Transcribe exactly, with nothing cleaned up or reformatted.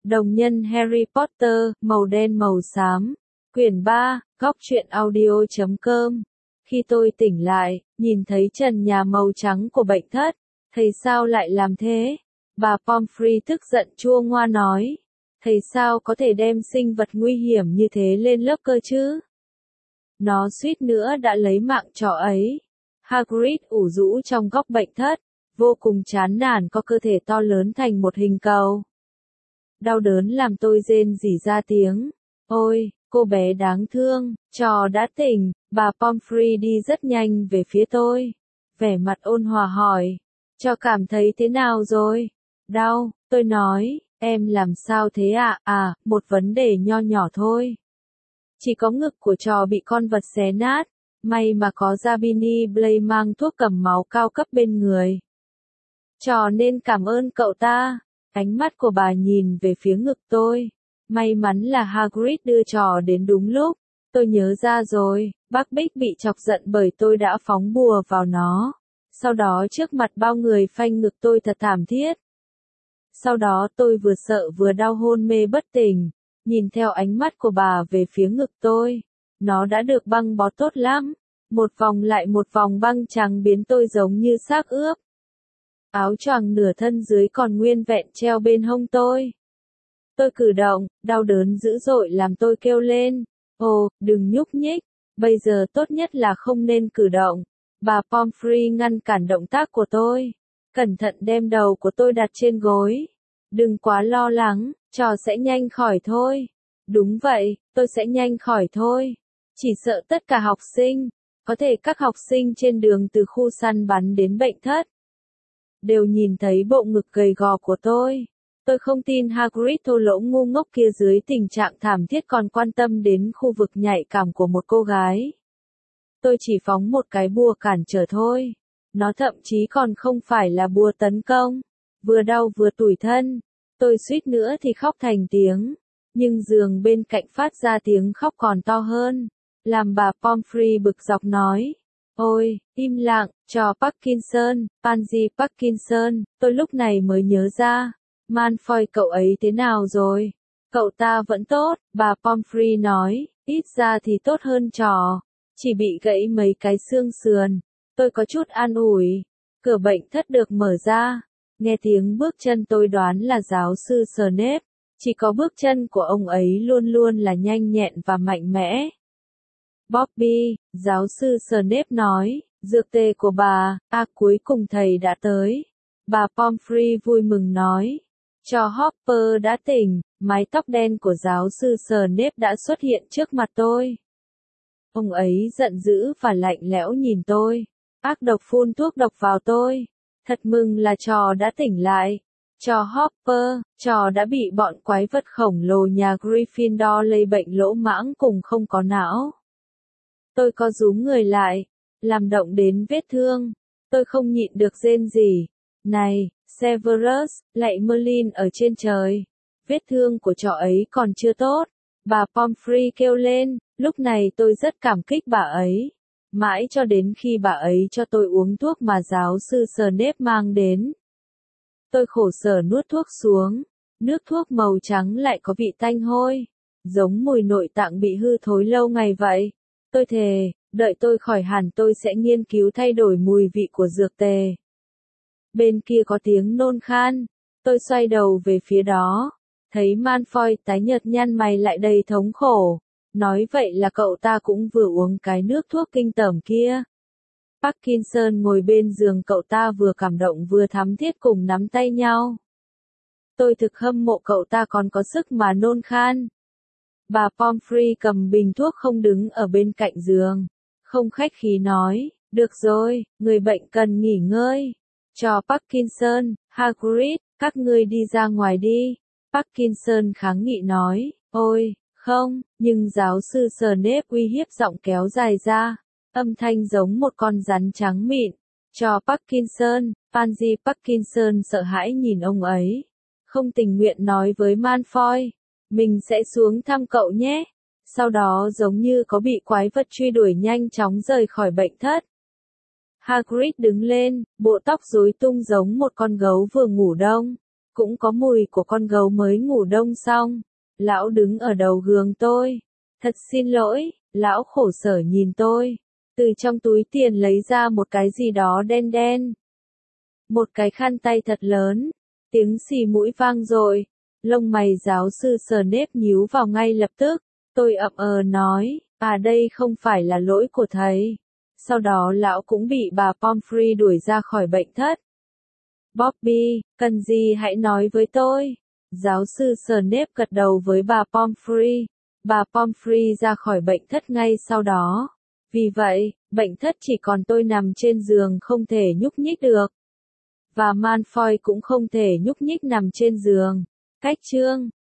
Đồng nhân Harry Potter, màu đen màu xám. Quyển ba, góc truyện audio chấm com. Khi tôi tỉnh lại, nhìn thấy trần nhà màu trắng của bệnh thất. Thầy sao lại làm thế? Bà Pomfrey tức giận chua ngoa nói. Thầy sao có thể đem sinh vật nguy hiểm như thế lên lớp cơ chứ? Nó suýt nữa đã lấy mạng chó ấy. Hagrid ủ rũ trong góc bệnh thất, vô cùng chán nản có cơ thể to lớn thành một hình cầu. Đau đớn làm tôi rên rỉ ra tiếng. Ôi, cô bé đáng thương, trò đã tỉnh. Bà Pomfrey đi rất nhanh về phía tôi. Vẻ mặt ôn hòa hỏi. Trò cảm thấy thế nào rồi? Đau, tôi nói. Em làm sao thế ạ? À? à, một vấn đề nho nhỏ thôi. Chỉ có ngực của trò bị con vật xé nát. May mà có Zabini Blay mang thuốc cầm máu cao cấp bên người. Trò nên cảm ơn cậu ta. Ánh mắt của bà nhìn về phía ngực tôi. May mắn là Hagrid đưa trò đến đúng lúc. Tôi nhớ ra rồi, bác Bích bị chọc giận bởi tôi đã phóng bùa vào nó. Sau đó trước mặt bao người phanh ngực tôi thật thảm thiết. Sau đó tôi vừa sợ vừa đau hôn mê bất tỉnh. Nhìn theo ánh mắt của bà về phía ngực tôi. Nó đã được băng bó tốt lắm. Một vòng lại một vòng băng trắng biến tôi giống như xác ướp. Áo choàng nửa thân dưới còn nguyên vẹn treo bên hông tôi. Tôi cử động, đau đớn dữ dội làm tôi kêu lên. Ồ, đừng nhúc nhích. Bây giờ tốt nhất là không nên cử động. Bà Pomfrey ngăn cản động tác của tôi. Cẩn thận đem đầu của tôi đặt trên gối. Đừng quá lo lắng, trò sẽ nhanh khỏi thôi. Đúng vậy, tôi sẽ nhanh khỏi thôi. Chỉ sợ tất cả học sinh, có thể các học sinh trên đường từ khu săn bắn đến bệnh thất, đều nhìn thấy bộ ngực gầy gò của tôi. Tôi không tin Hagrid thô lỗ ngu ngốc kia dưới tình trạng thảm thiết còn quan tâm đến khu vực nhạy cảm của một cô gái. Tôi chỉ phóng một cái bùa cản trở thôi. Nó thậm chí còn không phải là bùa tấn công. Vừa đau vừa tủi thân. Tôi suýt nữa thì khóc thành tiếng. Nhưng giường bên cạnh phát ra tiếng khóc còn to hơn. Làm bà Pomfrey bực dọc nói. Ôi, im lặng, trò Parkinson, Pansy Parkinson. Tôi lúc này mới nhớ ra. Malfoy cậu ấy thế nào rồi? Cậu ta vẫn tốt, bà Pomfrey nói. Ít ra thì tốt hơn trò. Chỉ bị gãy mấy cái xương sườn. Tôi có chút an ủi. Cửa bệnh thất được mở ra. Nghe tiếng bước chân tôi đoán là giáo sư Snape. Chỉ có bước chân của ông ấy luôn luôn là nhanh nhẹn và mạnh mẽ. Bobby, giáo sư Snape nói, dược tề của bà, à cuối cùng thầy đã tới. Bà Pomfrey vui mừng nói. Cho Hopper đã tỉnh, mái tóc đen của giáo sư Snape đã xuất hiện trước mặt tôi. Ông ấy giận dữ và lạnh lẽo nhìn tôi. Ác độc phun thuốc độc vào tôi. Thật mừng là trò đã tỉnh lại. Trò Hopper, trò đã bị bọn quái vật khổng lồ nhà Gryffindor lây bệnh lỗ mãng cùng không có não. Tôi có rúm người lại, làm động đến vết thương. Tôi không nhịn được rên rỉ. Này, Severus, lạy Merlin ở trên trời. Vết thương của trò ấy còn chưa tốt. Bà Pomfrey kêu lên, lúc này tôi rất cảm kích bà ấy. Mãi cho đến khi bà ấy cho tôi uống thuốc mà giáo sư Snape mang đến. Tôi khổ sở nuốt thuốc xuống. Nước thuốc màu trắng lại có vị tanh hôi. Giống mùi nội tạng bị hư thối lâu ngày vậy. Tôi thề, đợi tôi khỏi hẳn tôi sẽ nghiên cứu thay đổi mùi vị của dược tề. Bên kia có tiếng nôn khan. Tôi xoay đầu về phía đó. Thấy Malfoy tái nhợt nhăn mày lại đầy thống khổ. Nói vậy là cậu ta cũng vừa uống cái nước thuốc kinh tởm kia. Parkinson ngồi bên giường cậu ta vừa cảm động vừa thắm thiết cùng nắm tay nhau. Tôi thực hâm mộ cậu ta còn có sức mà nôn khan. Bà Pomfrey cầm bình thuốc không đứng ở bên cạnh giường. Không khách khí nói, được rồi, người bệnh cần nghỉ ngơi. Cho Parkinson, Hagrid, các ngươi đi ra ngoài đi. Parkinson kháng nghị nói, ôi, không, nhưng giáo sư Snape uy hiếp giọng kéo dài ra. Âm thanh giống một con rắn trắng mịn. Cho Parkinson, Pansy Parkinson sợ hãi nhìn ông ấy. Không tình nguyện nói với Malfoy. Mình sẽ xuống thăm cậu nhé. Sau đó giống như có bị quái vật truy đuổi nhanh chóng rời khỏi bệnh thất. Hagrid đứng lên, bộ tóc rối tung giống một con gấu vừa ngủ đông. cũng có mùi của con gấu mới ngủ đông xong. Lão đứng ở đầu giường tôi. Thật xin lỗi, lão khổ sở nhìn tôi. Từ trong túi tiền lấy ra một cái gì đó đen đen. Một cái khăn tay thật lớn. Tiếng xì mũi vang dội. Lông mày giáo sư Snape nhíu vào ngay lập tức. Tôi ậm ờ nói, à đây không phải là lỗi của thầy. Sau đó lão cũng bị bà Pomfrey đuổi ra khỏi bệnh thất. Bobby, cần gì hãy nói với tôi. Giáo sư Snape gật đầu với bà Pomfrey. Bà Pomfrey ra khỏi bệnh thất ngay sau đó. Vì vậy, bệnh thất chỉ còn tôi nằm trên giường không thể nhúc nhích được. Và Malfoy cũng không thể nhúc nhích nằm trên giường. Cách chương